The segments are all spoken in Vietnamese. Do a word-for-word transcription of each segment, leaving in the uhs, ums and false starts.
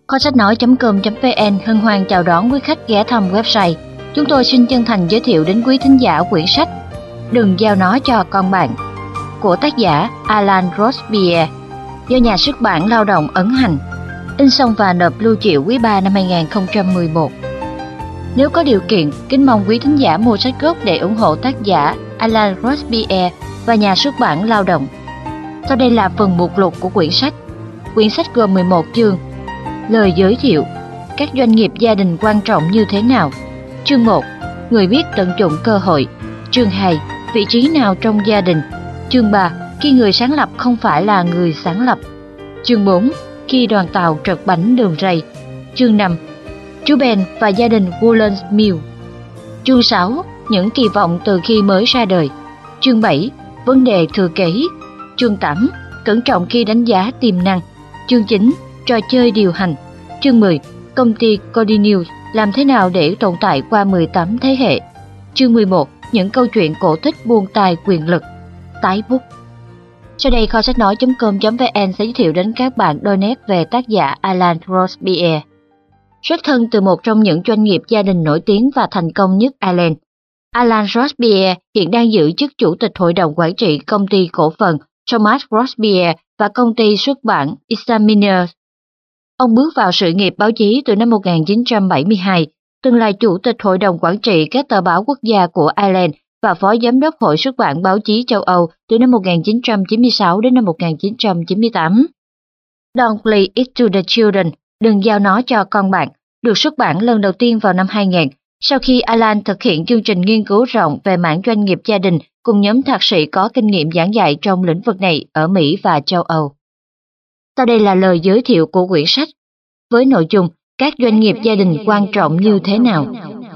Kho sách nói chấm com chấm vn hân hoan chào đón quý khách ghé thăm website. Chúng tôi xin chân thành giới thiệu đến quý thính giả quyển sách Đừng giao nó cho con bạn của tác giả Alan Robespierre, do nhà xuất bản Lao động ấn hành, in xong và nộp lưu triệu quý ba năm hai nghìn không trăm mười một. Nếu có điều kiện, kính mong quý thính giả mua sách gốc để ủng hộ tác giả Alan Robespierre và nhà xuất bản Lao động. Sau đây là phần mục lục của quyển sách. Quyển sách gồm mười một chương. Lời giới thiệu: các doanh nghiệp gia đình quan trọng như thế nào. Chương một: người biết tận dụng cơ hội. Chương hai: vị trí nào trong gia đình. Chương ba: khi người sáng lập không phải là người sáng lập. Chương bốn: khi đoàn tàu trật bánh đường ray. Chương năm: chú Ben và gia đình Woolens Mill. Chương sáu: những kỳ vọng từ khi mới ra đời. Chương bảy: vấn đề thừa kế. Chương tám: cẩn trọng khi đánh giá tiềm năng. Chương chín: trò chơi điều hành. Chương mười: công ty Continue làm thế nào để tồn tại qua mười tám thế hệ. Chương mười một: những câu chuyện cổ tích buôn tài quyền lực. Tái bút. Sau đây kho sách nói chấm com chấm vn sẽ giới thiệu đến các bạn đôi nét về tác giả Alan Robespierre. Xuất thân từ một trong những doanh nghiệp gia đình nổi tiếng và thành công nhất Ireland, Alan Robespierre hiện đang giữ chức chủ tịch hội đồng quản trị công ty cổ phần Thomas Robespierre và công ty xuất bản Examiner. Ông bước vào sự nghiệp báo chí từ năm một nghìn chín trăm bảy mươi hai, từng là chủ tịch hội đồng quản trị các tờ báo quốc gia của Ireland và phó giám đốc hội xuất bản báo chí châu Âu từ năm một nghìn chín trăm chín mươi sáu đến năm một nghìn chín trăm chín mươi tám. Don't Play It to the Children, đừng giao nó cho con bạn, được xuất bản lần đầu tiên vào năm hai nghìn, sau khi Alan thực hiện chương trình nghiên cứu rộng về mảng doanh nghiệp gia đình cùng nhóm thạc sĩ có kinh nghiệm giảng dạy trong lĩnh vực này ở Mỹ và châu Âu. Sau đây là lời giới thiệu của quyển sách, với nội dung các doanh nghiệp gia đình quan trọng như thế nào.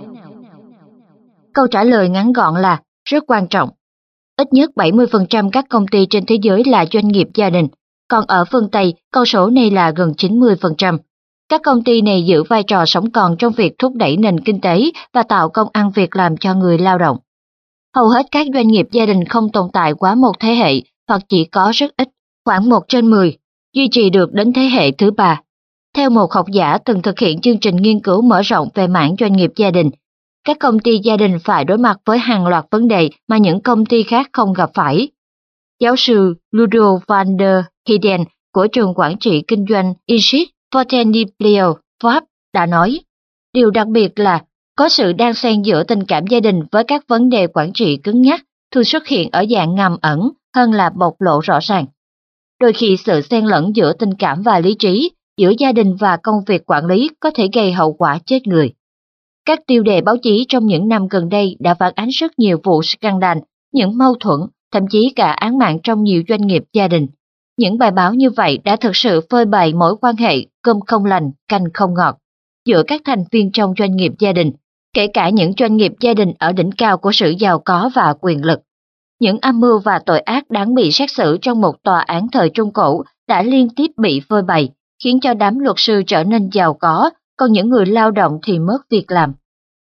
Câu trả lời ngắn gọn là rất quan trọng. Ít nhất bảy mươi phần trăm các công ty trên thế giới là doanh nghiệp gia đình, còn ở phương Tây, con số này là gần chín mươi phần trăm. Các công ty này giữ vai trò sống còn trong việc thúc đẩy nền kinh tế và tạo công ăn việc làm cho người lao động. Hầu hết các doanh nghiệp gia đình không tồn tại quá một thế hệ hoặc chỉ có rất ít, khoảng một trên mười, duy trì được đến thế hệ thứ ba. Theo một học giả từng thực hiện chương trình nghiên cứu mở rộng về mảng doanh nghiệp gia đình, các công ty gia đình phải đối mặt với hàng loạt vấn đề mà những công ty khác không gặp phải. Giáo sư Ludo van der Heijden của trường quản trị kinh doanh Insit Fontainebleau, Pháp đã nói, điều đặc biệt là có sự đan xen giữa tình cảm gia đình với các vấn đề quản trị cứng nhắc thường xuất hiện ở dạng ngầm ẩn hơn là bộc lộ rõ ràng. Đôi khi sự xen lẫn giữa tình cảm và lý trí, giữa gia đình và công việc quản lý có thể gây hậu quả chết người. Các tiêu đề báo chí trong những năm gần đây đã phản ánh rất nhiều vụ scandal, những mâu thuẫn, thậm chí cả án mạng trong nhiều doanh nghiệp gia đình. Những bài báo như vậy đã thực sự phơi bày mối quan hệ cơm không lành, canh không ngọt giữa các thành viên trong doanh nghiệp gia đình, kể cả những doanh nghiệp gia đình ở đỉnh cao của sự giàu có và quyền lực. Những âm mưu và tội ác đáng bị xét xử trong một tòa án thời Trung Cổ đã liên tiếp bị phơi bày, khiến cho đám luật sư trở nên giàu có, còn những người lao động thì mất việc làm.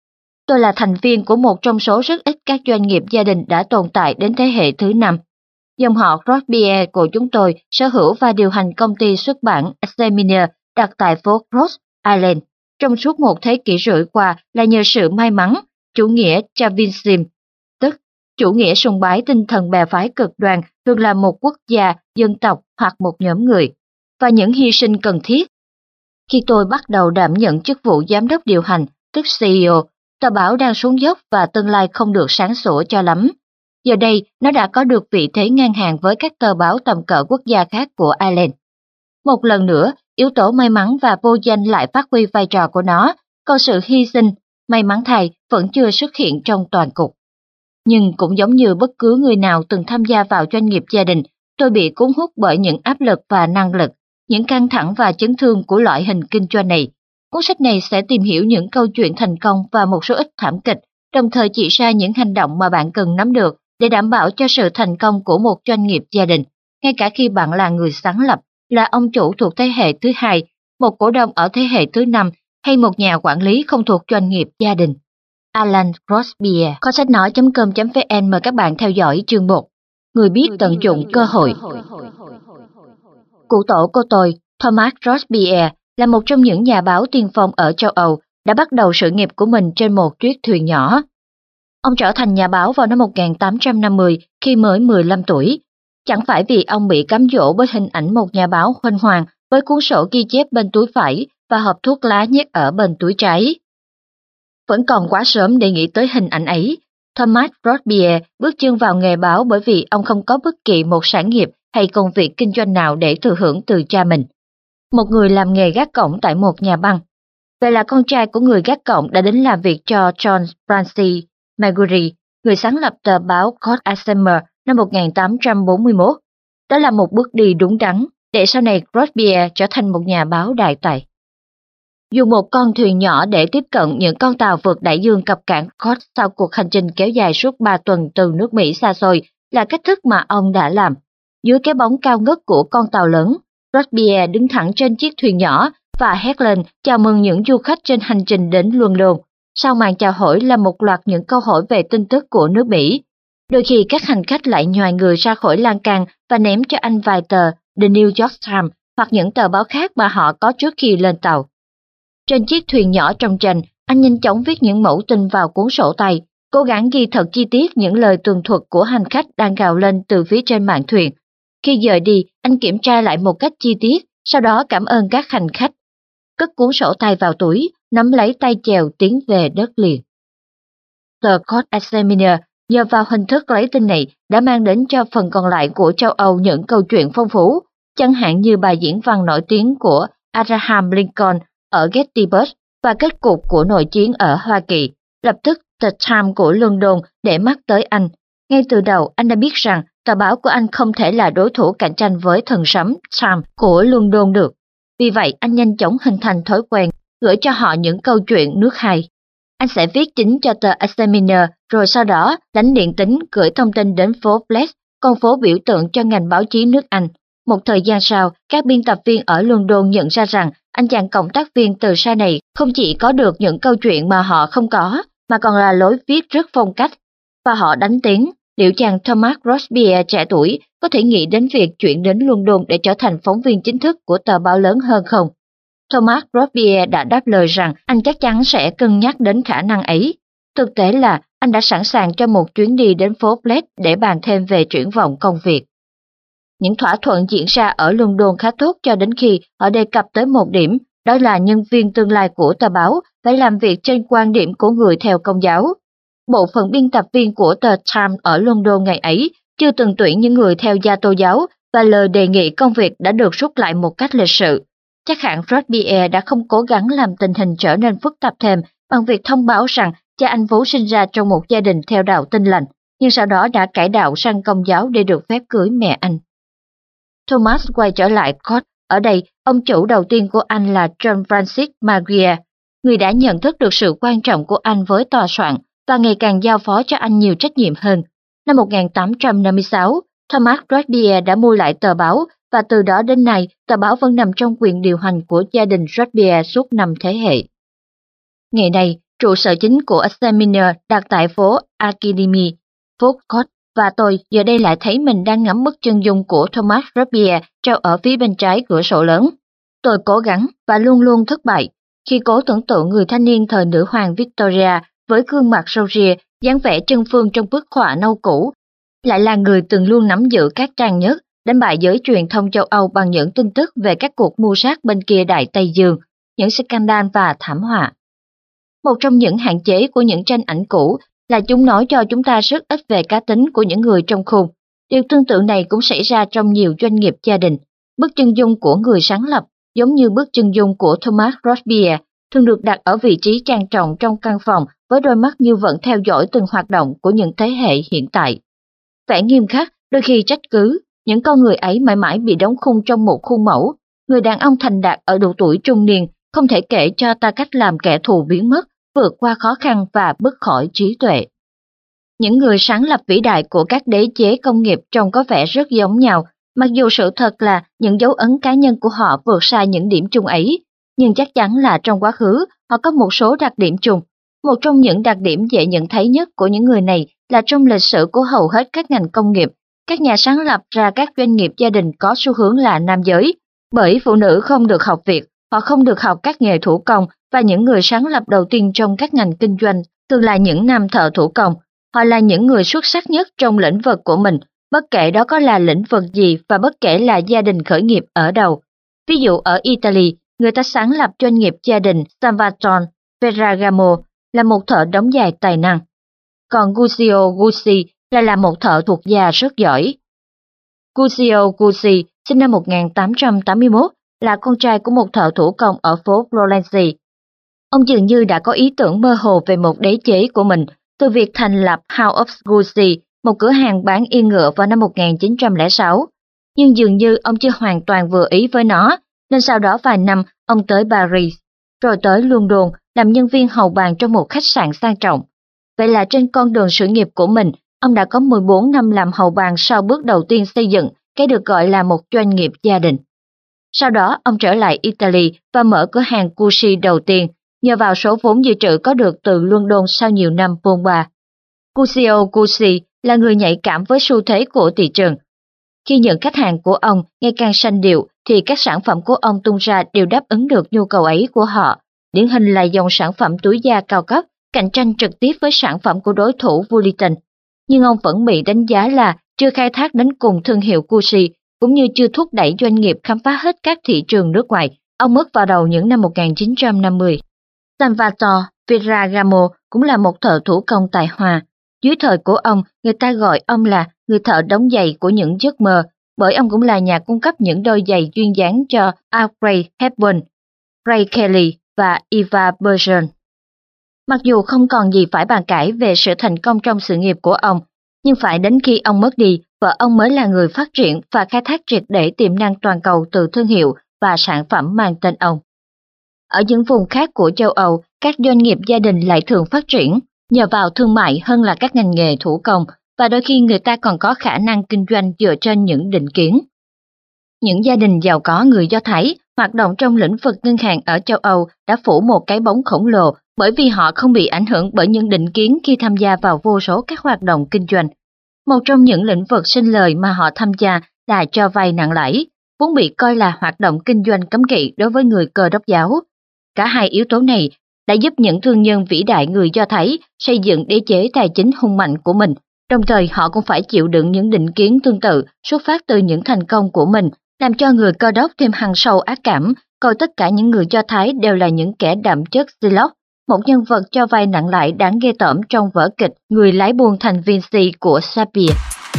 Tôi là thành viên của một trong số rất ít các doanh nghiệp gia đình đã tồn tại đến thế hệ thứ năm. Dòng họ Robespierre của chúng tôi sở hữu và điều hành công ty xuất bản Examiner đặt tại phố Cross Island. Trong suốt một thế kỷ rưỡi qua là nhờ sự may mắn, chủ nghĩa Chauvinism, tức chủ nghĩa sùng bái tinh thần bè phái cực đoan thường là một quốc gia, dân tộc hoặc một nhóm người, và những hy sinh cần thiết. Khi tôi bắt đầu đảm nhận chức vụ giám đốc điều hành, tức xê e ô, tờ báo đang xuống dốc và tương lai không được sáng sủa cho lắm. Giờ đây, nó đã có được vị thế ngang hàng với các tờ báo tầm cỡ quốc gia khác của Ireland. Một lần nữa, yếu tố may mắn và vô danh lại phát huy vai trò của nó, còn sự hy sinh, may mắn thay, vẫn chưa xuất hiện trong toàn cục. Nhưng cũng giống như bất cứ người nào từng tham gia vào doanh nghiệp gia đình, tôi bị cuốn hút bởi những áp lực và năng lực, những căng thẳng và chấn thương của loại hình kinh doanh này. Cuốn sách này sẽ tìm hiểu những câu chuyện thành công và một số ít thảm kịch, đồng thời chỉ ra những hành động mà bạn cần nắm được để đảm bảo cho sự thành công của một doanh nghiệp gia đình, ngay cả khi bạn là người sáng lập, là ông chủ thuộc thế hệ thứ hai, một cổ đông ở thế hệ thứ năm hay một nhà quản lý không thuộc doanh nghiệp gia đình. Alan Robespierre. Kho sách nói chấm com chấm vn mời các bạn theo dõi chương một. Người biết tận dụng cơ hội. Cụ tổ của tôi, Thomas Robespierre, là một trong những nhà báo tiên phong ở châu Âu, đã bắt đầu sự nghiệp của mình trên một chiếc thuyền nhỏ. Ông trở thành nhà báo vào năm một nghìn tám trăm năm mươi khi mới mười lăm tuổi. Chẳng phải vì ông bị cám dỗ bởi hình ảnh một nhà báo huênh hoang với cuốn sổ ghi chép bên túi phải và hộp thuốc lá nhét ở bên túi trái. Vẫn còn quá sớm để nghĩ tới hình ảnh ấy. Thomas Robespierre bước chân vào nghề báo bởi vì ông không có bất kỳ một sản nghiệp hay công việc kinh doanh nào để thừa hưởng từ cha mình. Một người làm nghề gác cổng tại một nhà băng. Vậy là con trai của người gác cổng đã đến làm việc cho John Francis Maguire, người sáng lập tờ báo Court Assemble năm một nghìn tám trăm bốn mươi mốt. Đó là một bước đi đúng đắn để sau này Robespierre trở thành một nhà báo đại tài. Dùng một con thuyền nhỏ để tiếp cận những con tàu vượt đại dương cập cảng Court sau cuộc hành trình kéo dài suốt ba tuần từ nước Mỹ xa xôi là cách thức mà ông đã làm. Dưới cái bóng cao ngất của con tàu lớn, Robespierre đứng thẳng trên chiếc thuyền nhỏ và hét lên chào mừng những du khách trên hành trình đến London. Sau màn chào hỏi là một loạt những câu hỏi về tin tức của nước Mỹ. Đôi khi các hành khách lại nhoài người ra khỏi lan can và ném cho anh vài tờ The New York Times hoặc những tờ báo khác mà họ có trước khi lên tàu. Trên chiếc thuyền nhỏ trong tranh, anh nhanh chóng viết những mẫu tin vào cuốn sổ tay, cố gắng ghi thật chi tiết những lời tường thuật của hành khách đang gào lên từ phía trên mạn thuyền. Khi dời đi, anh kiểm tra lại một cách chi tiết, sau đó cảm ơn các hành khách. Cất cuốn sổ tay vào túi, nắm lấy tay chèo tiến về đất liền. Tờ Court Examiner nhờ vào hình thức lấy tin này đã mang đến cho phần còn lại của châu Âu những câu chuyện phong phú, chẳng hạn như bài diễn văn nổi tiếng của Abraham Lincoln ở Gettysburg và kết cục của nội chiến ở Hoa Kỳ. Lập tức The Times của London để mắt tới anh. Ngay từ đầu anh đã biết rằng tờ báo của anh không thể là đối thủ cạnh tranh với thần sấm Times của London được. Vì vậy anh nhanh chóng hình thành thói quen gửi cho họ những câu chuyện nước hay. Anh sẽ viết chính cho tờ Examiner rồi sau đó đánh điện tín gửi thông tin đến phố Blaise, con phố biểu tượng cho ngành báo chí nước Anh. Một thời gian sau, các biên tập viên ở London nhận ra rằng anh chàng cộng tác viên từ xa này không chỉ có được những câu chuyện mà họ không có, mà còn là lối viết rất phong cách. Và họ đánh tiếng, liệu chàng Thomas Robespierre trẻ tuổi có thể nghĩ đến việc chuyển đến London để trở thành phóng viên chính thức của tờ báo lớn hơn không? Thomas Robespierre đã đáp lời rằng anh chắc chắn sẽ cân nhắc đến khả năng ấy. Thực tế là anh đã sẵn sàng cho một chuyến đi đến phố Blaise để bàn thêm về triển vọng công việc. Những thỏa thuận diễn ra ở London khá tốt cho đến khi họ đề cập tới một điểm, đó là nhân viên tương lai của tờ báo phải làm việc trên quan điểm của người theo Công giáo. Bộ phận biên tập viên của tờ Times ở London ngày ấy chưa từng tuyển những người theo gia Tô giáo và lời đề nghị công việc đã được rút lại một cách lịch sự. Chắc hẳn Robespierre đã không cố gắng làm tình hình trở nên phức tạp thêm bằng việc thông báo rằng cha anh vốn sinh ra trong một gia đình theo đạo Tin lành, nhưng sau đó đã cải đạo sang Công giáo để được phép cưới mẹ anh. Thomas quay trở lại Court. Ở đây, ông chủ đầu tiên của anh là John Francis Maguire, người đã nhận thức được sự quan trọng của anh với tòa soạn và ngày càng giao phó cho anh nhiều trách nhiệm hơn. Năm một nghìn tám trăm năm mươi sáu, Thomas Robespierre đã mua lại tờ báo và từ đó đến nay, tờ báo vẫn nằm trong quyền điều hành của gia đình Robespierre suốt năm thế hệ. Ngày nay, trụ sở chính của Examiner đặt tại phố Academy, phố Court, và tôi giờ đây lại thấy mình đang ngắm bức chân dung của Thomas Robespierre treo ở phía bên trái cửa sổ lớn. Tôi cố gắng và luôn luôn thất bại khi cố tưởng tượng người thanh niên thời nữ hoàng Victoria với gương mặt râu ria, dáng vẻ chân phương trong bức họa nâu cũ, lại là người từng luôn nắm giữ các trang nhất, đánh bại giới truyền thông châu Âu bằng những tin tức về các cuộc mưu sát bên kia Đại Tây Dương, những scandal và thảm họa. Một trong những hạn chế của những tranh ảnh cũ là chúng nói cho chúng ta rất ít về cá tính của những người trong khung. Điều tương tự này cũng xảy ra trong nhiều doanh nghiệp gia đình. Bức chân dung của người sáng lập, giống như bức chân dung của Thomas Robespierre, thường được đặt ở vị trí trang trọng trong căn phòng với đôi mắt như vẫn theo dõi từng hoạt động của những thế hệ hiện tại. Vẻ nghiêm khắc, đôi khi trách cứ, những con người ấy mãi mãi bị đóng khung trong một khuôn mẫu. Người đàn ông thành đạt ở độ tuổi trung niên không thể kể cho ta cách làm kẻ thù biến mất, vượt qua khó khăn và bứt khỏi trí tuệ. Những người sáng lập vĩ đại của các đế chế công nghiệp trông có vẻ rất giống nhau, mặc dù sự thật là những dấu ấn cá nhân của họ vượt xa những điểm chung ấy, nhưng chắc chắn là trong quá khứ họ có một số đặc điểm chung. Một trong những đặc điểm dễ nhận thấy nhất của những người này là trong lịch sử của hầu hết các ngành công nghiệp, các nhà sáng lập ra các doanh nghiệp gia đình có xu hướng là nam giới, bởi phụ nữ không được học việc, họ không được học các nghề thủ công và những người sáng lập đầu tiên trong các ngành kinh doanh thường là những nam thợ thủ công. Họ là những người xuất sắc nhất trong lĩnh vực của mình, bất kể đó có là lĩnh vực gì và bất kể là gia đình khởi nghiệp ở đâu. Ví dụ ở Italy, người ta sáng lập doanh nghiệp gia đình Salvatore Ferragamo là một thợ đóng giày tài năng. Còn Guccio Gucci lại là một thợ thuộc da rất giỏi. Guccio Gucci sinh năm một nghìn tám trăm tám mươi mốt là con trai của một thợ thủ công ở phố Florence. Ông dường như đã có ý tưởng mơ hồ về một đế chế của mình từ việc thành lập House of Gucci, một cửa hàng bán yên ngựa vào năm một nghìn chín trăm lẻ sáu. Nhưng dường như ông chưa hoàn toàn vừa ý với nó, nên sau đó vài năm ông tới Paris, rồi tới London làm nhân viên hầu bàn trong một khách sạn sang trọng. Vậy là trên con đường sự nghiệp của mình, ông đã có mười bốn năm làm hầu bàn sau bước đầu tiên xây dựng cái được gọi là một doanh nghiệp gia đình. Sau đó ông trở lại Italy và mở cửa hàng Gucci đầu tiên, nhờ vào số vốn dự trữ có được từ London sau nhiều năm bôn ba. Guccio Gucci là người nhạy cảm với xu thế của thị trường. Khi những khách hàng của ông ngày càng sanh điệu thì các sản phẩm của ông tung ra đều đáp ứng được nhu cầu ấy của họ. Điển hình là dòng sản phẩm túi da cao cấp, cạnh tranh trực tiếp với sản phẩm của đối thủ Vuitton. Nhưng ông vẫn bị đánh giá là chưa khai thác đến cùng thương hiệu Gucci, cũng như chưa thúc đẩy doanh nghiệp khám phá hết các thị trường nước ngoài. Ông mất vào đầu những năm một nghìn chín trăm năm mươi. Salvatore Ferragamo cũng là một thợ thủ công tài hoa. Dưới thời của ông, người ta gọi ông là người thợ đóng giày của những giấc mơ, bởi ông cũng là nhà cung cấp những đôi giày duyên dáng cho Audrey Hepburn, Ray Kelly và Eva Bergen. Mặc dù không còn gì phải bàn cãi về sự thành công trong sự nghiệp của ông, nhưng phải đến khi ông mất đi, vợ ông mới là người phát triển và khai thác triệt để tiềm năng toàn cầu từ thương hiệu và sản phẩm mang tên ông. Ở những vùng khác của châu Âu, các doanh nghiệp gia đình lại thường phát triển nhờ vào thương mại hơn là các ngành nghề thủ công, và đôi khi người ta còn có khả năng kinh doanh dựa trên những định kiến. Những gia đình giàu có người Do Thái hoạt động trong lĩnh vực ngân hàng ở châu Âu đã phủ một cái bóng khổng lồ bởi vì họ không bị ảnh hưởng bởi những định kiến khi tham gia vào vô số các hoạt động kinh doanh. Một trong những lĩnh vực sinh lời mà họ tham gia là cho vay nặng lãi, vốn bị coi là hoạt động kinh doanh cấm kỵ đối với người Cơ đốc giáo. Cả hai yếu tố này đã giúp những thương nhân vĩ đại người Do Thái xây dựng đế chế tài chính hùng mạnh của mình, đồng thời họ cũng phải chịu đựng những định kiến tương tự xuất phát từ những thành công của mình, làm cho người Cơ đốc thêm hằn sâu ác cảm, coi tất cả những người Do Thái đều là những kẻ đạm chất Shylock, một nhân vật cho vay nặng lãi đáng ghê tởm trong vở kịch Người lái buôn thành Vinci của Shakespeare.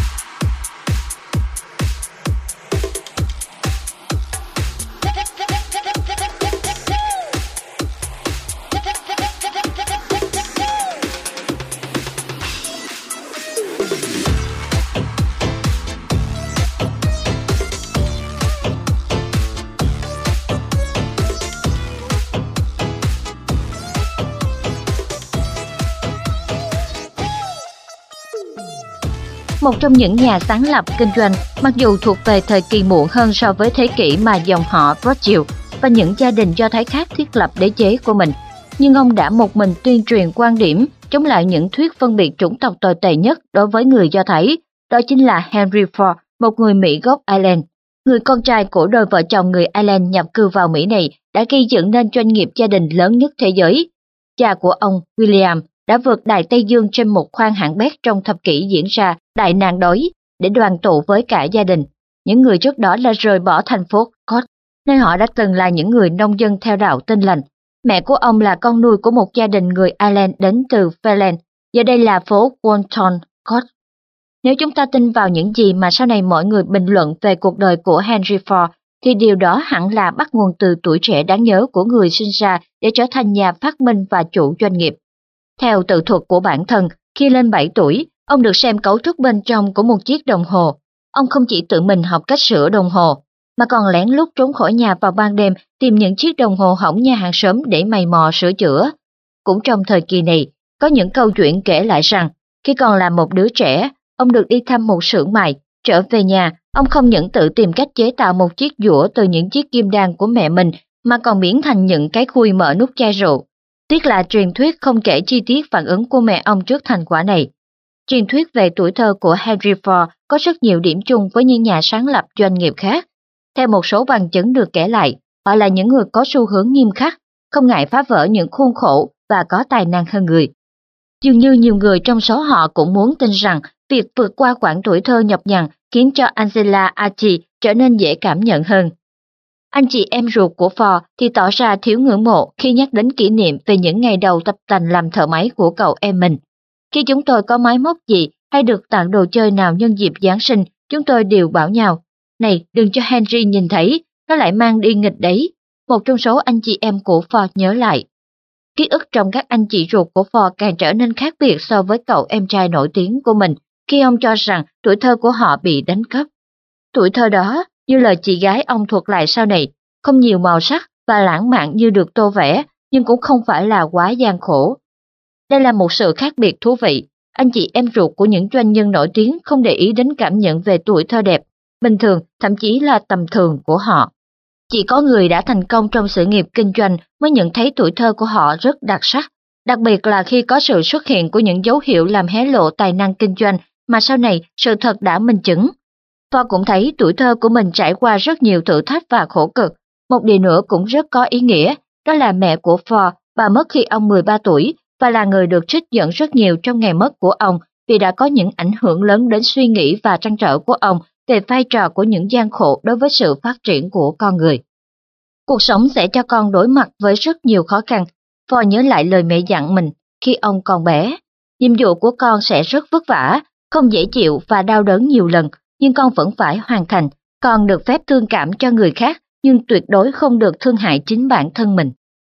Một trong những nhà sáng lập kinh doanh, mặc dù thuộc về thời kỳ muộn hơn so với thế kỷ mà dòng họ Rothschild và những gia đình Do Thái khác thiết lập đế chế của mình, nhưng ông đã một mình tuyên truyền quan điểm chống lại những thuyết phân biệt chủng tộc tồi tệ nhất đối với người Do Thái, đó chính là Henry Ford, một người Mỹ gốc Ireland. Người con trai của đôi vợ chồng người Ireland nhập cư vào Mỹ này đã gây dựng nên doanh nghiệp gia đình lớn nhất thế giới. Cha của ông, William, đã vượt Đại Tây Dương trên một khoang hạng bét trong thập kỷ diễn ra đại nạn đói để đoàn tụ với cả gia đình. Những người trước đó là rời bỏ thành phố Cork, nơi họ đã từng là những người nông dân theo đạo Tin Lành. Mẹ của ông là con nuôi của một gia đình người Ireland đến từ Fairland, giờ đây là phố Walton, Cork. Nếu chúng ta tin vào những gì mà sau này mọi người bình luận về cuộc đời của Henry Ford, thì điều đó hẳn là bắt nguồn từ tuổi trẻ đáng nhớ của người sinh ra để trở thành nhà phát minh và chủ doanh nghiệp. Theo tự thuật của bản thân, khi lên bảy tuổi, ông được xem cấu trúc bên trong của một chiếc đồng hồ. Ông không chỉ tự mình học cách sửa đồng hồ, mà còn lén lút trốn khỏi nhà vào ban đêm tìm những chiếc đồng hồ hỏng nhà hàng xóm để mày mò sửa chữa. Cũng trong thời kỳ này, có những câu chuyện kể lại rằng, khi còn là một đứa trẻ, ông được đi thăm một xưởng mài. Trở về nhà, ông không những tự tìm cách chế tạo một chiếc dũa từ những chiếc kim đan của mẹ mình, mà còn biến thành những cái khui mở nút chai rượu. Tiếc là truyền thuyết không kể chi tiết phản ứng của mẹ ông trước thành quả này. Truyền thuyết về tuổi thơ của Henry Ford có rất nhiều điểm chung với những nhà sáng lập doanh nghiệp khác. Theo một số bằng chứng được kể lại, họ là những người có xu hướng nghiêm khắc, không ngại phá vỡ những khuôn khổ và có tài năng hơn người. Dường như nhiều người trong số họ cũng muốn tin rằng việc vượt qua quãng tuổi thơ nhọc nhằn khiến cho Angela Archie trở nên dễ cảm nhận hơn. Anh chị em ruột của Ford thì tỏ ra thiếu ngưỡng mộ khi nhắc đến kỷ niệm về những ngày đầu tập tành làm thợ máy của cậu em mình. Khi chúng tôi có máy móc gì hay được tặng đồ chơi nào nhân dịp Giáng sinh, chúng tôi đều bảo nhau, này đừng cho Henry nhìn thấy, nó lại mang đi nghịch đấy. Một trong số anh chị em của Ford nhớ lại. Ký ức trong các anh chị ruột của Ford càng trở nên khác biệt so với cậu em trai nổi tiếng của mình khi ông cho rằng tuổi thơ của họ bị đánh cắp. Tuổi thơ đó, như lời chị gái ông thuật lại sau này, không nhiều màu sắc và lãng mạn như được tô vẽ, nhưng cũng không phải là quá gian khổ. Đây là một sự khác biệt thú vị. Anh chị em ruột của những doanh nhân nổi tiếng không để ý đến cảm nhận về tuổi thơ đẹp, bình thường, thậm chí là tầm thường của họ. Chỉ có người đã thành công trong sự nghiệp kinh doanh mới nhận thấy tuổi thơ của họ rất đặc sắc, đặc biệt là khi có sự xuất hiện của những dấu hiệu làm hé lộ tài năng kinh doanh mà sau này sự thật đã minh chứng. Ford cũng thấy tuổi thơ của mình trải qua rất nhiều thử thách và khổ cực. Một điều nữa cũng rất có ý nghĩa, đó là mẹ của Ford, bà mất khi ông mười ba tuổi và là người được trích dẫn rất nhiều trong ngày mất của ông vì đã có những ảnh hưởng lớn đến suy nghĩ và trăn trở của ông về vai trò của những gian khổ đối với sự phát triển của con người. Cuộc sống sẽ cho con đối mặt với rất nhiều khó khăn. Ford nhớ lại lời mẹ dặn mình khi ông còn bé. Nhiệm vụ của con sẽ rất vất vả, không dễ chịu và đau đớn nhiều lần, nhưng con vẫn phải hoàn thành. Con được phép thương cảm cho người khác, nhưng tuyệt đối không được thương hại chính bản thân mình.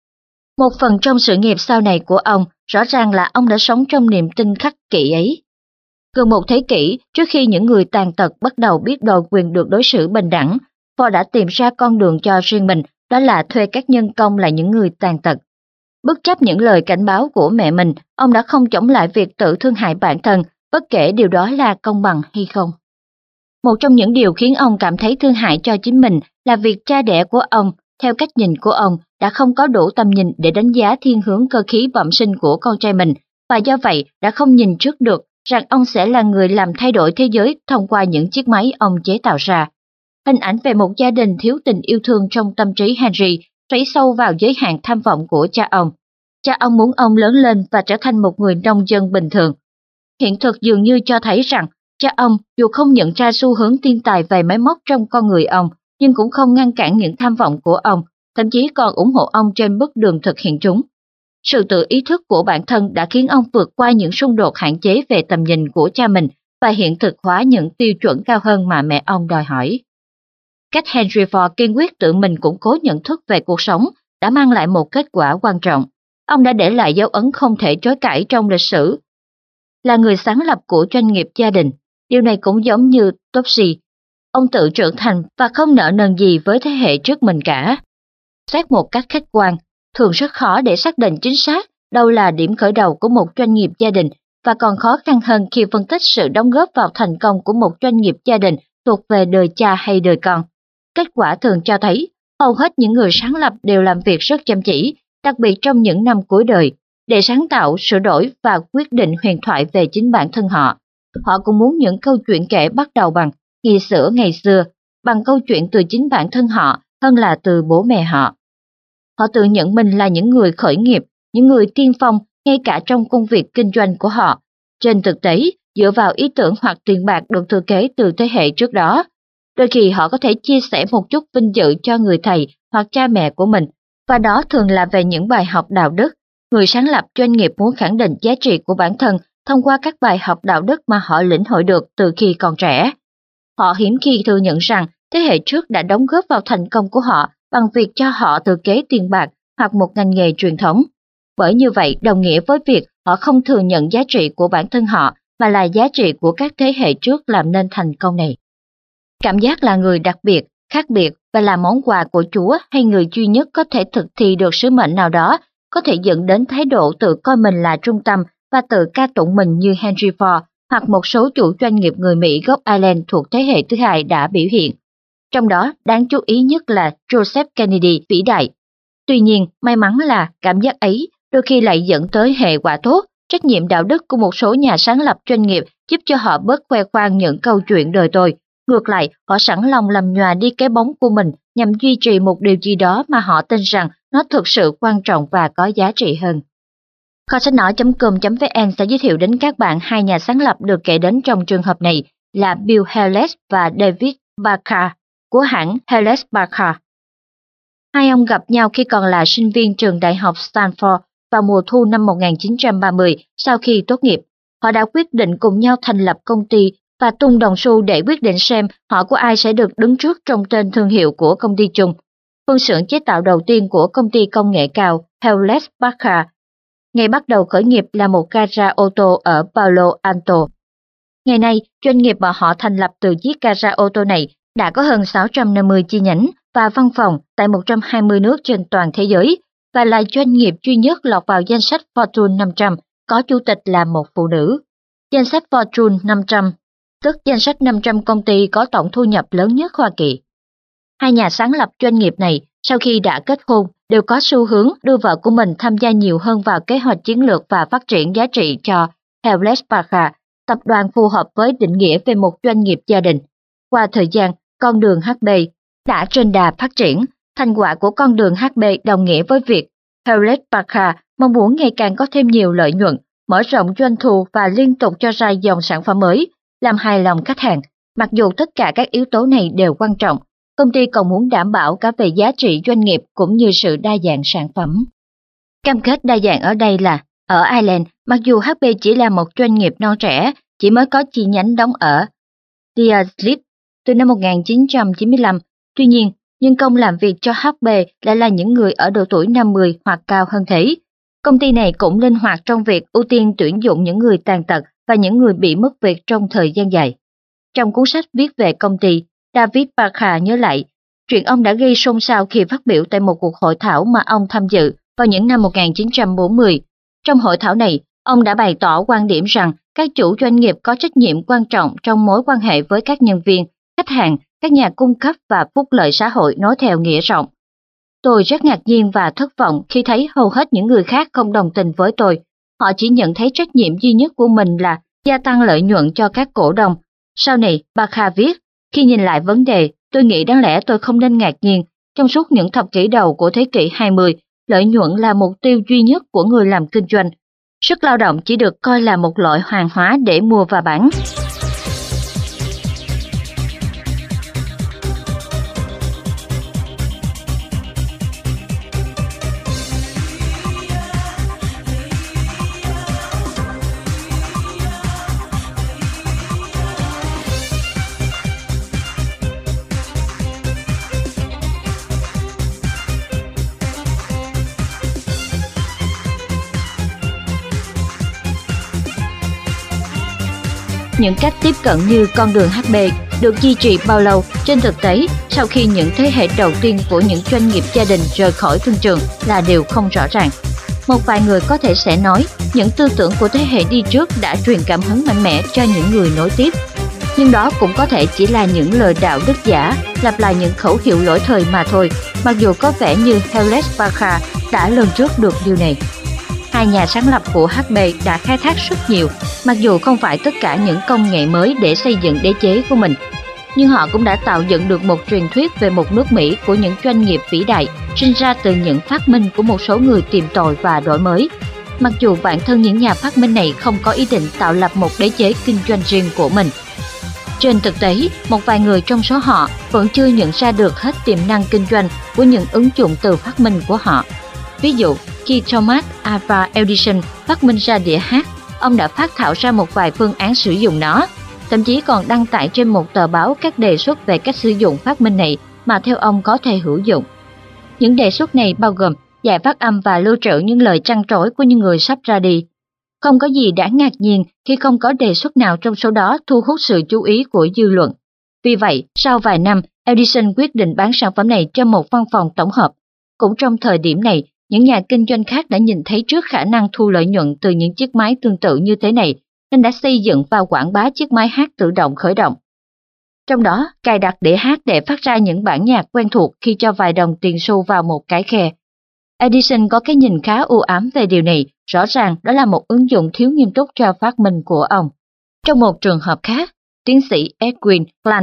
Một phần trong sự nghiệp sau này của ông, rõ ràng là ông đã sống trong niềm tin khắc kỷ ấy. Gần một thế kỷ trước khi những người tàn tật bắt đầu biết đòi quyền được đối xử bình đẳng, Ford đã tìm ra con đường cho riêng mình, đó là thuê các nhân công là những người tàn tật. Bất chấp những lời cảnh báo của mẹ mình, ông đã không chống lại việc tự thương hại bản thân, bất kể điều đó là công bằng hay không. Một trong những điều khiến ông cảm thấy thương hại cho chính mình là việc cha đẻ của ông, theo cách nhìn của ông, đã không có đủ tầm nhìn để đánh giá thiên hướng cơ khí bẩm sinh của con trai mình, và do vậy đã không nhìn trước được rằng ông sẽ là người làm thay đổi thế giới thông qua những chiếc máy ông chế tạo ra. Hình ảnh về một gia đình thiếu tình yêu thương trong tâm trí Henry xoáy sâu vào giới hạn tham vọng của cha ông. Cha ông muốn ông lớn lên và trở thành một người nông dân bình thường. Hiện thực dường như cho thấy rằng cha ông dù không nhận ra xu hướng thiên tài về máy móc trong con người ông, nhưng cũng không ngăn cản những tham vọng của ông, thậm chí còn ủng hộ ông trên bước đường thực hiện chúng. Sự tự ý thức của bản thân đã khiến ông vượt qua những xung đột hạn chế về tầm nhìn của cha mình và hiện thực hóa những tiêu chuẩn cao hơn mà mẹ ông đòi hỏi. Cách Henry Ford kiên quyết tự mình củng cố nhận thức về cuộc sống đã mang lại một kết quả quan trọng. Ông đã để lại dấu ấn không thể chối cãi trong lịch sử. Là người sáng lập của doanh nghiệp gia đình, điều này cũng giống như Topsy. Ông tự trưởng thành và không nợ nần gì với thế hệ trước mình cả. Xét một cách khách quan, thường rất khó để xác định chính xác đâu là điểm khởi đầu của một doanh nghiệp gia đình, và còn khó khăn hơn khi phân tích sự đóng góp vào thành công của một doanh nghiệp gia đình thuộc về đời cha hay đời con. Kết quả thường cho thấy, hầu hết những người sáng lập đều làm việc rất chăm chỉ, đặc biệt trong những năm cuối đời, để sáng tạo, sửa đổi và quyết định huyền thoại về chính bản thân họ. Họ cũng muốn những câu chuyện kể bắt đầu bằng ngày xưa ngày xưa, bằng câu chuyện từ chính bản thân họ hơn là từ bố mẹ họ. Họ tự nhận mình là những người khởi nghiệp, những người tiên phong ngay cả trong công việc kinh doanh của họ. Trên thực tế, dựa vào ý tưởng hoặc tiền bạc được thừa kế từ thế hệ trước đó, đôi khi họ có thể chia sẻ một chút vinh dự cho người thầy hoặc cha mẹ của mình, và đó thường là về những bài học đạo đức. Người sáng lập doanh nghiệp muốn khẳng định giá trị của bản thân thông qua các bài học đạo đức mà họ lĩnh hội được từ khi còn trẻ. Họ hiếm khi thừa nhận rằng thế hệ trước đã đóng góp vào thành công của họ bằng việc cho họ thừa kế tiền bạc hoặc một ngành nghề truyền thống. Bởi như vậy đồng nghĩa với việc họ không thừa nhận giá trị của bản thân họ, mà là giá trị của các thế hệ trước làm nên thành công này. Cảm giác là người đặc biệt, khác biệt và là món quà của Chúa hay người duy nhất có thể thực thi được sứ mệnh nào đó có thể dẫn đến thái độ tự coi mình là trung tâm và tự ca tụng mình như Henry Ford hoặc một số chủ doanh nghiệp người Mỹ gốc Ireland thuộc thế hệ thứ hai đã biểu hiện. Trong đó đáng chú ý nhất là Joseph Kennedy vĩ đại. Tuy nhiên, may mắn là cảm giác ấy đôi khi lại dẫn tới hệ quả tốt. Trách nhiệm đạo đức của một số nhà sáng lập doanh nghiệp giúp cho họ bớt khoe khoang những câu chuyện đời tôi. Ngược lại, họ sẵn lòng làm nhòa đi cái bóng của mình nhằm duy trì một điều gì đó mà họ tin rằng nó thực sự quan trọng và có giá trị hơn. Kho sách nói chấm com chấm vn sẽ giới thiệu đến các bạn hai nhà sáng lập được kể đến trong trường hợp này là Bill Hewlett và David Barker của hãng Hewlett-Packard. Hai ông gặp nhau khi còn là sinh viên trường đại học Stanford vào mùa thu năm một nghìn chín trăm ba mươi sau khi tốt nghiệp. Họ đã quyết định cùng nhau thành lập công ty và tung đồng xu để quyết định xem họ của ai sẽ được đứng trước trong tên thương hiệu của công ty chung. Phân xưởng chế tạo đầu tiên của công ty công nghệ cao Hewlett-Packard ngày bắt đầu khởi nghiệp là một gara ô tô ở Palo Alto. Ngày nay, doanh nghiệp mà họ thành lập từ chiếc gara ô tô này đã có hơn sáu trăm năm mươi chi nhánh và văn phòng tại một trăm hai mươi nước trên toàn thế giới và là doanh nghiệp duy nhất lọt vào danh sách Fortune năm trăm có chủ tịch là một phụ nữ. Danh sách Fortune năm trăm, tức danh sách năm trăm công ty có tổng thu nhập lớn nhất Hoa Kỳ. Hai nhà sáng lập doanh nghiệp này sau khi đã kết hôn đều có xu hướng đưa vợ của mình tham gia nhiều hơn vào kế hoạch chiến lược và phát triển giá trị cho Hewlett-Packard, tập đoàn phù hợp với định nghĩa về một doanh nghiệp gia đình. Qua thời gian, con đường hát bê đã trên đà phát triển. Thành quả của con đường hát bê đồng nghĩa với việc Hewlett-Packard mong muốn ngày càng có thêm nhiều lợi nhuận, mở rộng doanh thu và liên tục cho ra dòng sản phẩm mới, làm hài lòng khách hàng. Mặc dù tất cả các yếu tố này đều quan trọng, công ty còn muốn đảm bảo cả về giá trị doanh nghiệp cũng như sự đa dạng sản phẩm. Cam kết đa dạng ở đây là, ở Ireland, mặc dù hát bê chỉ là một doanh nghiệp non trẻ, chỉ mới có chi nhánh đóng ở Deerslip từ năm một nghìn chín trăm chín mươi lăm, tuy nhiên, nhân công làm việc cho hát bê lại là những người ở độ tuổi năm mươi hoặc cao hơn thế. Công ty này cũng linh hoạt trong việc ưu tiên tuyển dụng những người tàn tật và những người bị mất việc trong thời gian dài. Trong cuốn sách viết về công ty, David Barker nhớ lại, chuyện ông đã gây xôn xao khi phát biểu tại một cuộc hội thảo mà ông tham dự vào những năm một nghìn chín trăm bốn mươi. Trong hội thảo này, ông đã bày tỏ quan điểm rằng các chủ doanh nghiệp có trách nhiệm quan trọng trong mối quan hệ với các nhân viên, khách hàng, các nhà cung cấp và phúc lợi xã hội nói theo nghĩa rộng. Tôi rất ngạc nhiên và thất vọng khi thấy hầu hết những người khác không đồng tình với tôi. Họ chỉ nhận thấy trách nhiệm duy nhất của mình là gia tăng lợi nhuận cho các cổ đông. Sau này, Barker viết, khi nhìn lại vấn đề, tôi nghĩ đáng lẽ tôi không nên ngạc nhiên. Trong suốt những thập kỷ đầu của thế kỷ hai mươi, lợi nhuận là mục tiêu duy nhất của người làm kinh doanh. Sức lao động chỉ được coi là một loại hàng hóa để mua và bán. Những cách tiếp cận như con đường hát bê được duy trì bao lâu? Trên thực tế, sau khi những thế hệ đầu tiên của những doanh nghiệp gia đình rời khỏi thương trường là điều không rõ ràng. Một vài người có thể sẽ nói những tư tưởng của thế hệ đi trước đã truyền cảm hứng mạnh mẽ cho những người nối tiếp. Nhưng đó cũng có thể chỉ là những lời đạo đức giả, lặp lại những khẩu hiệu lỗi thời mà thôi, mặc dù có vẻ như Hewlett-Packard đã lường trước được điều này. Hai nhà sáng lập của hát bê đã khai thác rất nhiều, mặc dù không phải tất cả những công nghệ mới để xây dựng đế chế của mình. Nhưng họ cũng đã tạo dựng được một truyền thuyết về một nước Mỹ của những doanh nghiệp vĩ đại, sinh ra từ những phát minh của một số người tìm tòi và đổi mới. Mặc dù bản thân những nhà phát minh này không có ý định tạo lập một đế chế kinh doanh riêng của mình. Trên thực tế, một vài người trong số họ vẫn chưa nhận ra được hết tiềm năng kinh doanh của những ứng dụng từ phát minh của họ. Ví dụ, khi Thomas Alva Edison phát minh ra đĩa hát, ông đã phát thảo ra một vài phương án sử dụng nó, thậm chí còn đăng tải trên một tờ báo các đề xuất về cách sử dụng phát minh này mà theo ông có thể hữu dụng. Những đề xuất này bao gồm giải phát âm và lưu trữ những lời trăn trối của những người sắp ra đi. Không có gì đáng ngạc nhiên khi không có đề xuất nào trong số đó thu hút sự chú ý của dư luận. Vì vậy, sau vài năm, Edison quyết định bán sản phẩm này cho một văn phòng tổng hợp. Cũng trong thời điểm này, những nhà kinh doanh khác đã nhìn thấy trước khả năng thu lợi nhuận từ những chiếc máy tương tự như thế này, nên đã xây dựng và quảng bá chiếc máy hát tự động khởi động. Trong đó, cài đặt đĩa hát để phát ra những bản nhạc quen thuộc khi cho vài đồng tiền xu vào một cái khe. Edison có cái nhìn khá u ám về điều này, rõ ràng đó là một ứng dụng thiếu nghiêm túc cho phát minh của ông. Trong một trường hợp khác, tiến sĩ Edwin Land,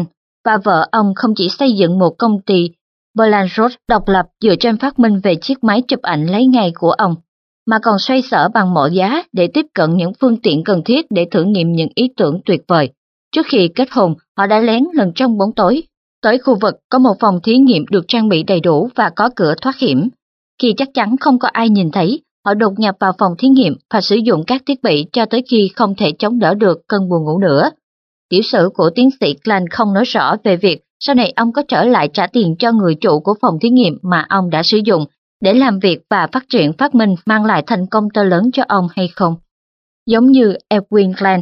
và vợ ông không chỉ xây dựng một công ty Blanchard độc lập dựa trên phát minh về chiếc máy chụp ảnh lấy ngày của ông, mà còn xoay sở bằng mọi giá để tiếp cận những phương tiện cần thiết để thử nghiệm những ý tưởng tuyệt vời. Trước khi kết hôn, họ đã lén lần trong bóng tối tới khu vực có một phòng thí nghiệm được trang bị đầy đủ và có cửa thoát hiểm. Khi chắc chắn không có ai nhìn thấy, họ đột nhập vào phòng thí nghiệm và sử dụng các thiết bị cho tới khi không thể chống đỡ được cơn buồn ngủ nữa. Tiểu sử của tiến sĩ Klein không nói rõ về việc sau này ông có trở lại trả tiền cho người chủ của phòng thí nghiệm mà ông đã sử dụng để làm việc và phát triển phát minh mang lại thành công to lớn cho ông hay không. Giống như Edwin Klein,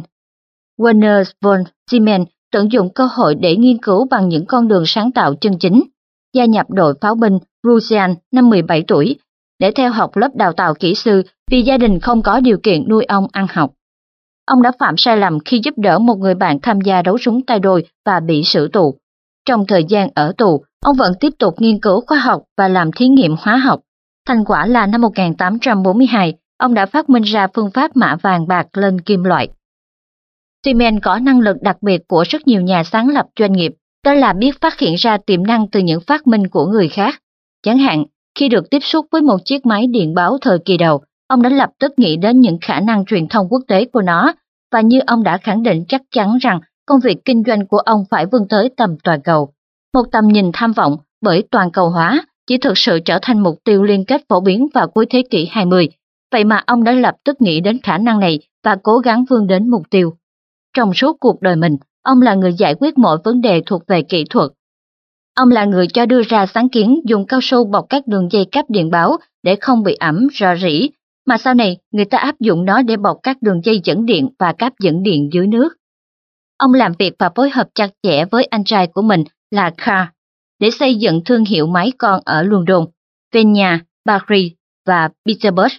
Werner von Siemens tận dụng cơ hội để nghiên cứu bằng những con đường sáng tạo chân chính, gia nhập đội pháo binh Prussian năm mười bảy tuổi để theo học lớp đào tạo kỹ sư vì gia đình không có điều kiện nuôi ông ăn học. Ông đã phạm sai lầm khi giúp đỡ một người bạn tham gia đấu súng tay đôi và bị xử tù. Trong thời gian ở tù, ông vẫn tiếp tục nghiên cứu khoa học và làm thí nghiệm hóa học. Thành quả là năm một nghìn tám trăm bốn mươi hai, ông đã phát minh ra phương pháp mạ vàng bạc lên kim loại. Siemens có năng lực đặc biệt của rất nhiều nhà sáng lập doanh nghiệp, đó là biết phát hiện ra tiềm năng từ những phát minh của người khác. Chẳng hạn, khi được tiếp xúc với một chiếc máy điện báo thời kỳ đầu, ông đã lập tức nghĩ đến những khả năng truyền thông quốc tế của nó, và như ông đã khẳng định chắc chắn rằng công việc kinh doanh của ông phải vươn tới tầm toàn cầu. Một tầm nhìn tham vọng bởi toàn cầu hóa chỉ thực sự trở thành mục tiêu liên kết phổ biến vào cuối thế kỷ hai mươi, vậy mà ông đã lập tức nghĩ đến khả năng này và cố gắng vươn đến mục tiêu. Trong suốt cuộc đời mình, ông là người giải quyết mọi vấn đề thuộc về kỹ thuật. Ông là người cho đưa ra sáng kiến dùng cao su bọc các đường dây cáp điện báo để không bị ẩm rò rỉ, mà sau này người ta áp dụng nó để bọc các đường dây dẫn điện và cáp dẫn điện dưới nước. Ông làm việc và phối hợp chặt chẽ với anh trai của mình là Carl để xây dựng thương hiệu máy con ở London, Vienna, Paris và Petersburg.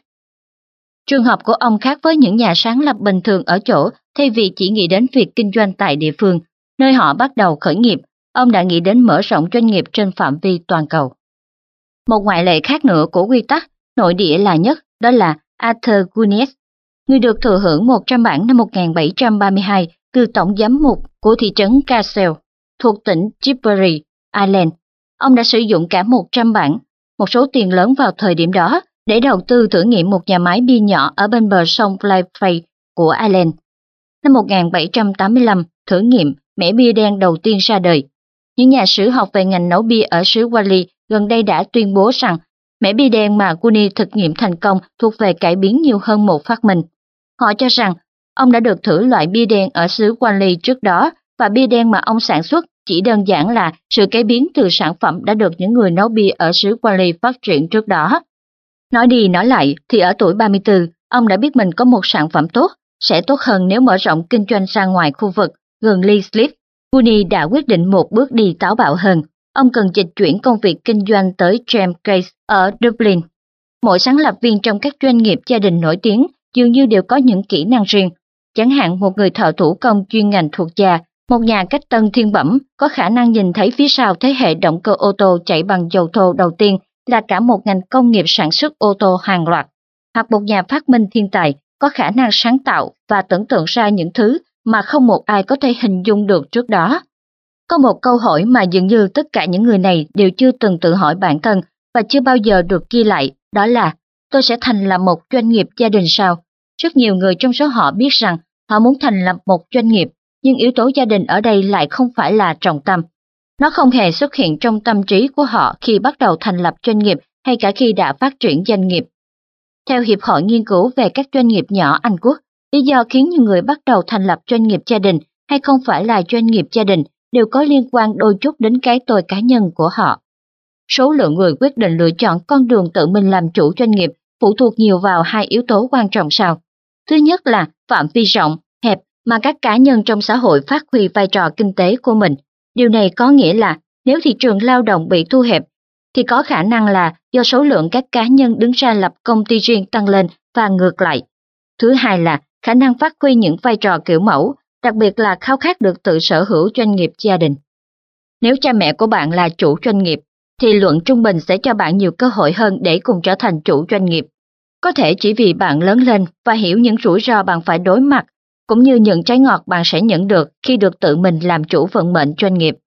Trường hợp của ông khác với những nhà sáng lập bình thường ở chỗ, thay vì chỉ nghĩ đến việc kinh doanh tại địa phương, nơi họ bắt đầu khởi nghiệp, ông đã nghĩ đến mở rộng doanh nghiệp trên phạm vi toàn cầu. Một ngoại lệ khác nữa của quy tắc nội địa là nhất, đó là Arthur Guinness, người được thừa hưởng một trăm bảng năm một nghìn bảy trăm ba mươi hai từ tổng giám mục của thị trấn Castle, thuộc tỉnh Tipperary, Ireland. Ông đã sử dụng cả một trăm bảng, một số tiền lớn vào thời điểm đó, để đầu tư thử nghiệm một nhà máy bia nhỏ ở bên bờ sông Blythe của Ireland. Năm một nghìn bảy trăm tám mươi lăm, thử nghiệm mẻ bia đen đầu tiên ra đời. Những nhà sử học về ngành nấu bia ở xứ Wales gần đây đã tuyên bố rằng mẻ bia đen mà Guinness thực nghiệm thành công thuộc về cải biến nhiều hơn một phát minh. Họ cho rằng ông đã được thử loại bia đen ở xứ Wales trước đó, và bia đen mà ông sản xuất chỉ đơn giản là sự cải biến từ sản phẩm đã được những người nấu bia ở xứ Wales phát triển trước đó. Nói đi nói lại thì ở tuổi ba mươi tư, ông đã biết mình có một sản phẩm tốt, sẽ tốt hơn nếu mở rộng kinh doanh ra ngoài khu vực gần Leeds. Guinness đã quyết định một bước đi táo bạo hơn. Ông cần dịch chuyển công việc kinh doanh tới James Case ở Dublin. Mỗi sáng lập viên trong các doanh nghiệp gia đình nổi tiếng dường như đều có những kỹ năng riêng. Chẳng hạn một người thợ thủ công chuyên ngành thuộc da, một nhà cách tân thiên bẩm có khả năng nhìn thấy phía sau thế hệ động cơ ô tô chạy bằng dầu thô đầu tiên là cả một ngành công nghiệp sản xuất ô tô hàng loạt, hoặc một nhà phát minh thiên tài có khả năng sáng tạo và tưởng tượng ra những thứ mà không một ai có thể hình dung được trước đó. Có một câu hỏi mà dường như tất cả những người này đều chưa từng tự hỏi bản thân và chưa bao giờ được ghi lại, đó là tôi sẽ thành lập một doanh nghiệp gia đình sao? Rất nhiều người trong số họ biết rằng họ muốn thành lập một doanh nghiệp, nhưng yếu tố gia đình ở đây lại không phải là trọng tâm. Nó không hề xuất hiện trong tâm trí của họ khi bắt đầu thành lập doanh nghiệp hay cả khi đã phát triển doanh nghiệp. Theo Hiệp hội Nghiên cứu về các doanh nghiệp nhỏ Anh Quốc, lý do khiến nhiều người bắt đầu thành lập doanh nghiệp gia đình hay không phải là doanh nghiệp gia đình đều có liên quan đôi chút đến cái tôi cá nhân của họ. Số lượng người quyết định lựa chọn con đường tự mình làm chủ doanh nghiệp phụ thuộc nhiều vào hai yếu tố quan trọng sau. Thứ nhất là phạm vi rộng, hẹp mà các cá nhân trong xã hội phát huy vai trò kinh tế của mình. Điều này có nghĩa là nếu thị trường lao động bị thu hẹp, thì có khả năng là do số lượng các cá nhân đứng ra lập công ty riêng tăng lên và ngược lại. Thứ hai là khả năng phát huy những vai trò kiểu mẫu, đặc biệt là khao khát được tự sở hữu doanh nghiệp gia đình. Nếu cha mẹ của bạn là chủ doanh nghiệp, thì luận trung bình sẽ cho bạn nhiều cơ hội hơn để cùng trở thành chủ doanh nghiệp. Có thể chỉ vì bạn lớn lên và hiểu những rủi ro bạn phải đối mặt, cũng như những trái ngọt bạn sẽ nhận được khi được tự mình làm chủ vận mệnh doanh nghiệp.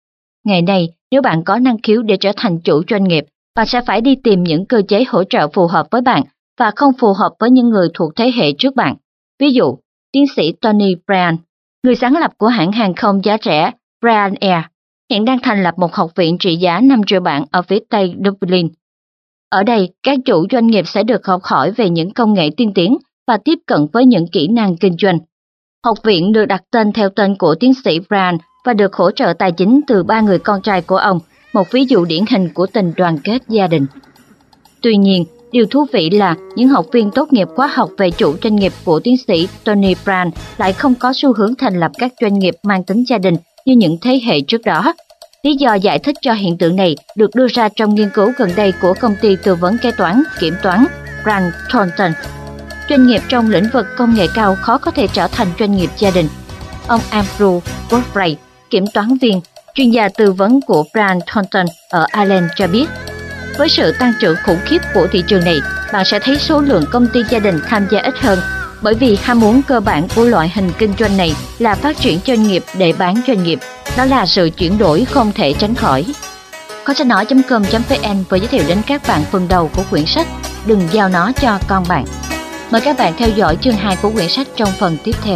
Ngày nay, nếu bạn có năng khiếu để trở thành chủ doanh nghiệp, bạn sẽ phải đi tìm những cơ chế hỗ trợ phù hợp với bạn và không phù hợp với những người thuộc thế hệ trước bạn. Ví dụ, tiến sĩ Tony Bryan, người sáng lập của hãng hàng không giá rẻ Bryan Air, hiện đang thành lập một học viện trị giá năm triệu bảng ở phía tây Dublin. Ở đây, các chủ doanh nghiệp sẽ được học hỏi về những công nghệ tiên tiến và tiếp cận với những kỹ năng kinh doanh. Học viện được đặt tên theo tên của tiến sĩ Bryan và được hỗ trợ tài chính từ ba người con trai của ông, một ví dụ điển hình của tình đoàn kết gia đình. Tuy nhiên, điều thú vị là những học viên tốt nghiệp khóa học về chủ doanh nghiệp của tiến sĩ Tony Bryan lại không có xu hướng thành lập các doanh nghiệp mang tính gia đình như những thế hệ trước đó. Lý do giải thích cho hiện tượng này được đưa ra trong nghiên cứu gần đây của công ty tư vấn kế toán, kiểm toán Grant Thornton. Doanh nghiệp trong lĩnh vực công nghệ cao khó có thể trở thành doanh nghiệp gia đình. Ông Andrew Godfrey, kiểm toán viên, chuyên gia tư vấn của Grant Thornton ở Ireland cho biết, với sự tăng trưởng khủng khiếp của thị trường này, bạn sẽ thấy số lượng công ty gia đình tham gia ít hơn, bởi vì ham muốn cơ bản của loại hình kinh doanh này là phát triển doanh nghiệp để bán doanh nghiệp. Đó là sự chuyển đổi không thể tránh khỏi. Kho sách nói chấm com chấm vn vừa giới thiệu đến các bạn phần đầu của quyển sách Đừng giao nó cho con bạn. Mời các bạn theo dõi chương hai của quyển sách trong phần tiếp theo.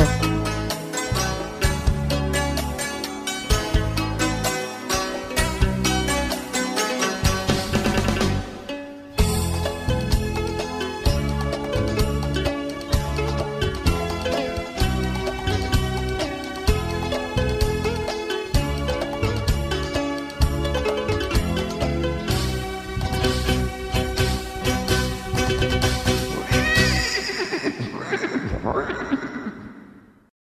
What?